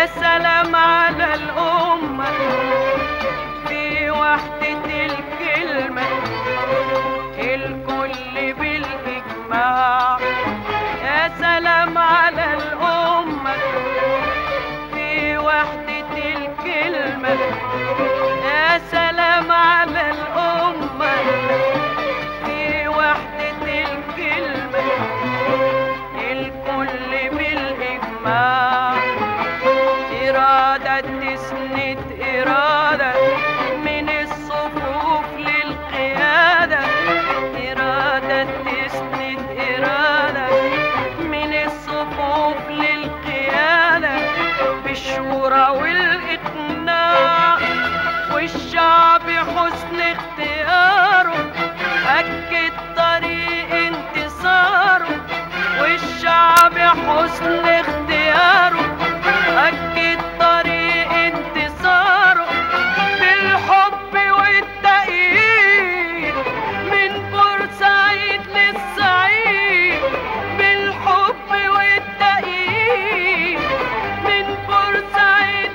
يا سلام على الأمة في وحدة الكلمة، الكل بالإجماع. يا سلام على الأمة في وحدة الكلمة، يا سلام على الأمة في وحدة الكلمة، الكل بالإجماع. إرادة تسند إرادة من الصفوف للقيادة، إرادة تسند إرادة من الصفوف للقيادة، بالشورى والإقناع والشعب حسن اختياره، أكد طريق انتصاره. والشعب حسن اختياره أكد طريق انتصاره، بالحب والتأييد من بورسعيد للصعيد، بالحب والتأييد من بورسعيد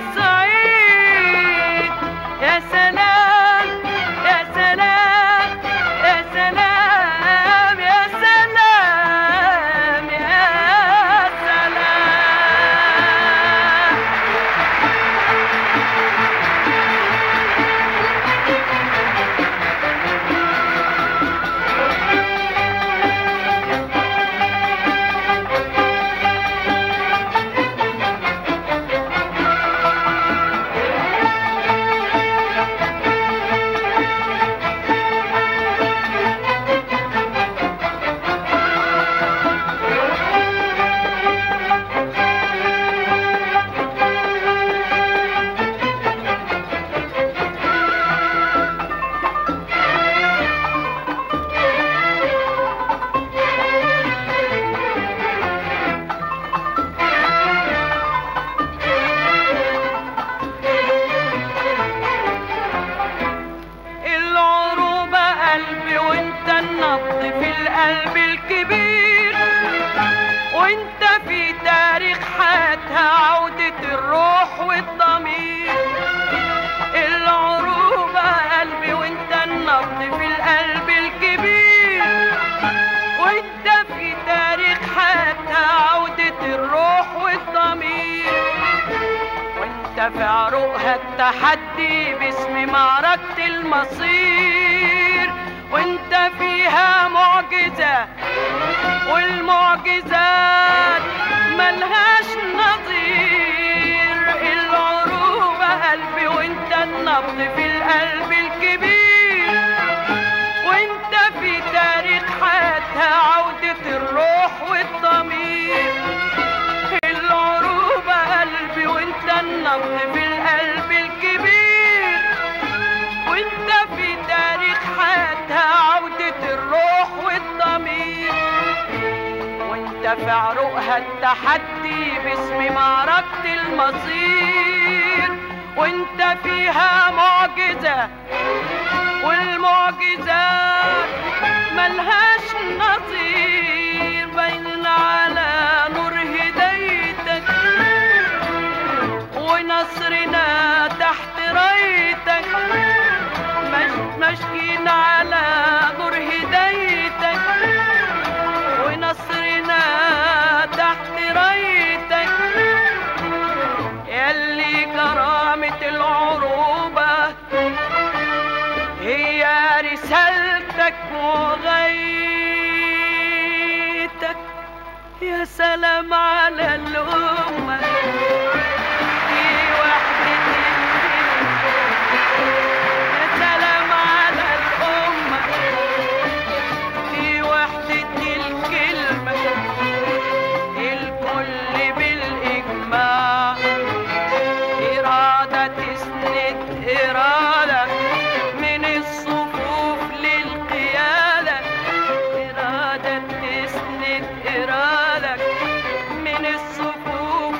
للصعيد. يا سلام يا سلام يا سلام يا سلام يا سلام. العروبة قلبي وانت النبض في القلب الكبير، وانت في تاريخ حياتها عودة الروح والضمير. العروبة قلبي وانت النبض في القلب الكبير، وانت في تاريخ حياتها عودة الروح والضمير. وانت في عروقها التحدي باسم معركة المصير، وانت فيها معجزة والمعجزات ملهاش نظير. العروبة قلبي وانت النبض في القلب الكبير، وانت في تاريخ حياتها عودة الروح والضمير. العروبة قلبي وانت النبض في القلب الكبير، وانت في تاريخ حياتها عودة الروح والضمير. وانت في عروقها التحدي باسم معركة المصير، وانت فيها معجزة والمعجزات ملهاش نظير. باين على نور هدايتك ونصرنا تحت رايتك، ماشيين على نور هدايتك ونصرنا تحت رايتك. ياللي كرامة العروبة هي رسالتك وغايتك. يا سلام على الأمة في وحدة الكلمة، يا سلام على الأمة في وحدة الكلمة، الكل بالإجماع. إرادة تسند إرادة من الصفوف للقيادة، إرادة تسند إرادة من الصفوف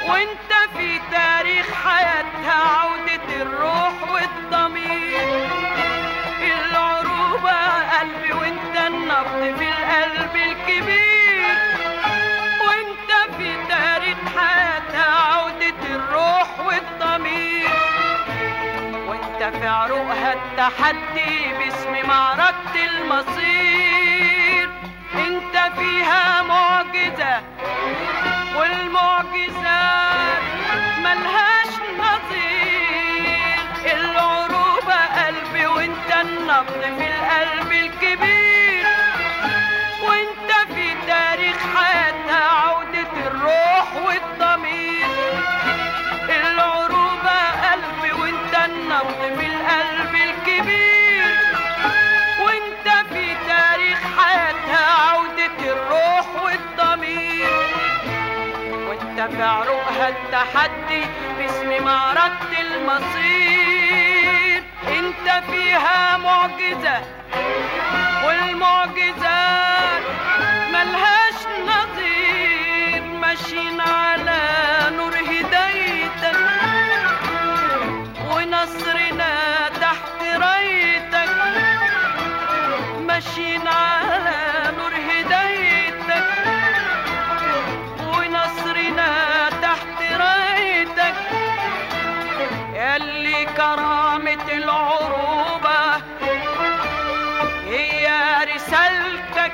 وانت في تاريخ حياتها عودة الروح والضمير. العروبة قلبي وانت النبض في القلب الكبير، وانت في تاريخ حياتها عودة الروح والضمير، وانت في عروقها التحدي باسم معركة المصير. انت فيها معجزة والمعجزات ملهاش نظير. العروبة قلبي وانت النبض في القلب الكبير، وانت في تاريخ حياتها عودة الروح والضمير. العروبة قلبي وانت النبض في القلب الكبير، وانت في تاريخ حياتها عودة الروح والضمير، وانت في عروقها التحدي باسم معركة المصير. انت فيها معجزة والمعجزات ملهاش نظير. ماشيين على نور هدايتك ونصرنا تحت رايتك، ماشيين على نور هدايتك ونصرنا تحت رايتك. ياللي كرامة العروبة هي رسالتك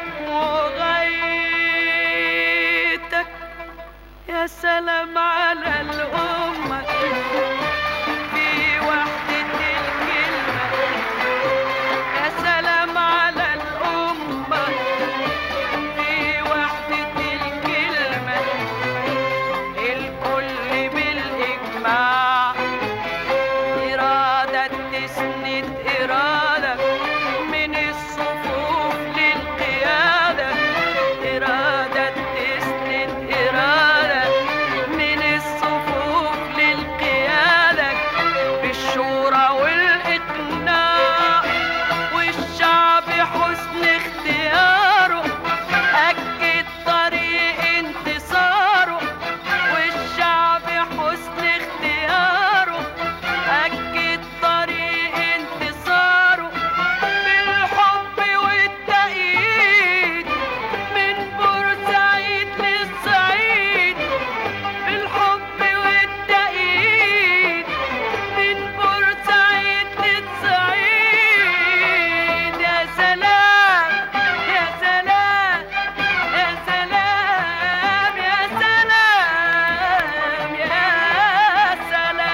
وغايتك. يا سلام على الأمة في وحدة الكلمة، يا سلام على الأمة في وحدة الكلمة. الكل بالإجماع، إرادة تسند إرادة من الصفوف للقيادة، إرادة تسند إرادة من الصفوف للقيادة، بالشورى والإقناع والشعب حسن اختياره، أكد طريق انتصاره. والشعب حسن اختياره أكد طريق انتصاره، بالحب والتأييد من بورسعيد للصعيد، بالحب والتأييد من بورسعيد للصعيد. يا سلام يا سلام يا سلام يا سلام يا سلام.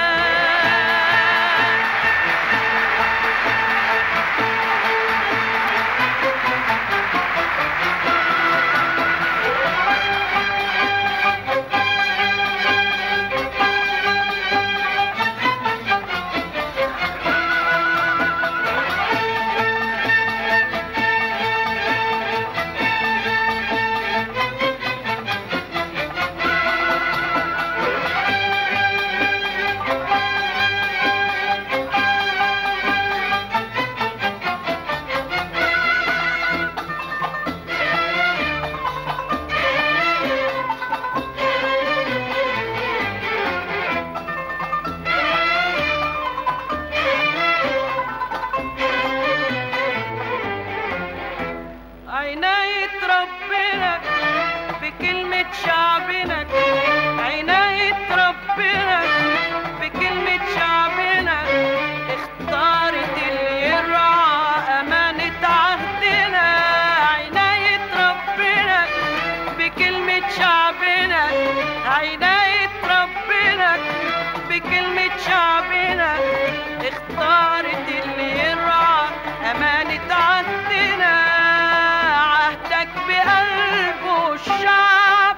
عناية ربنا بكلمة شعبنا، عناية ربنا بكلمة شعبنا، اختارت اللي يرعى أمانة عهدنا. عناية ربنا بكلمة شعبنا، عناية ربنا بكلمة شعبنا، اختارت اللي يرعى أمانة عهدنا. عهدك بقلبه الشعب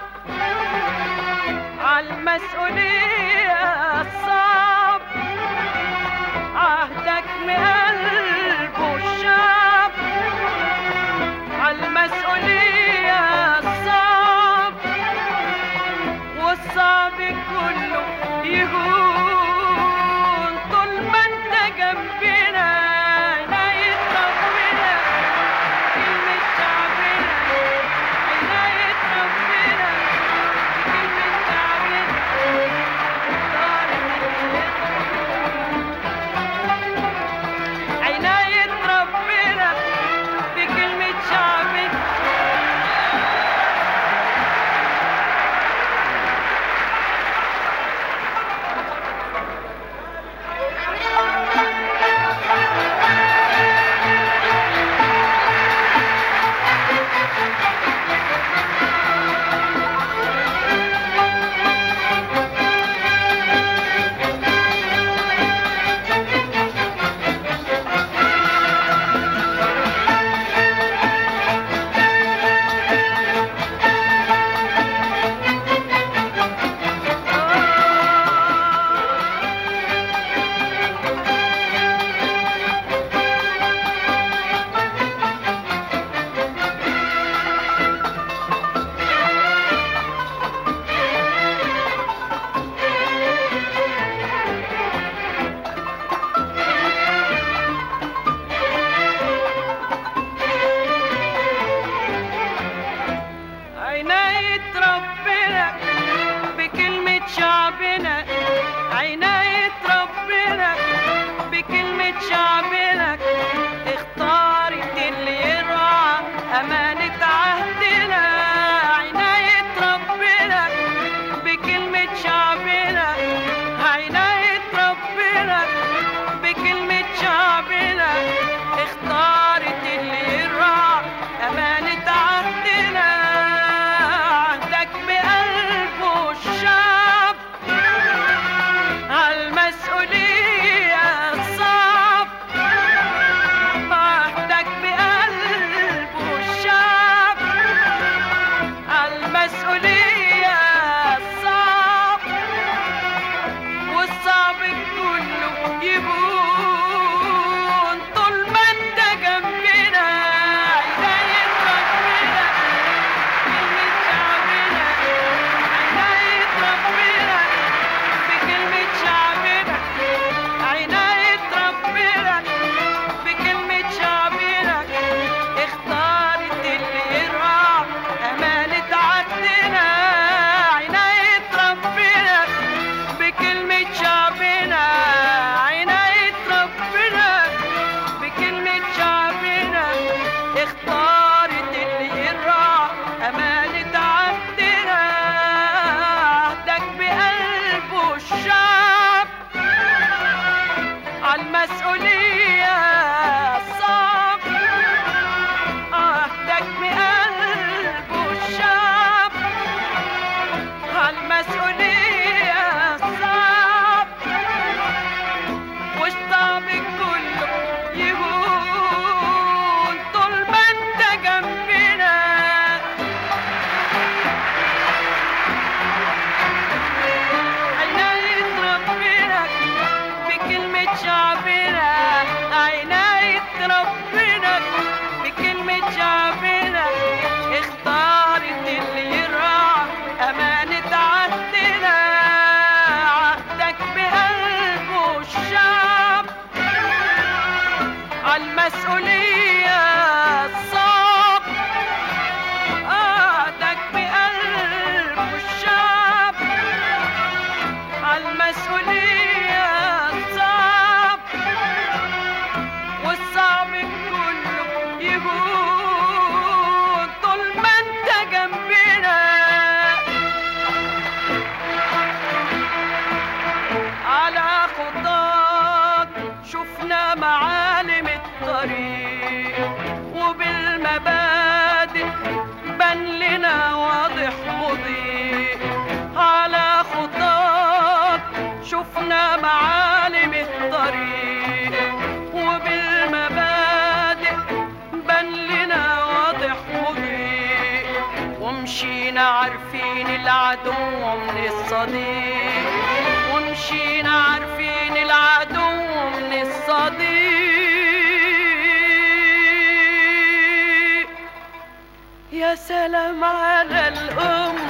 عالمسؤولية الصعب، عهدك بقلبه الشعب عالمسؤولية الصعب، والصعب كله يهون طول ما انت جنبنا. عناية ربنا كلمة شعبنا، عناية ربنا كلمة شعبنا، عارفين العدو من الصديق، ومشينا عارفين العدو من الصديق. يا سلام على الأم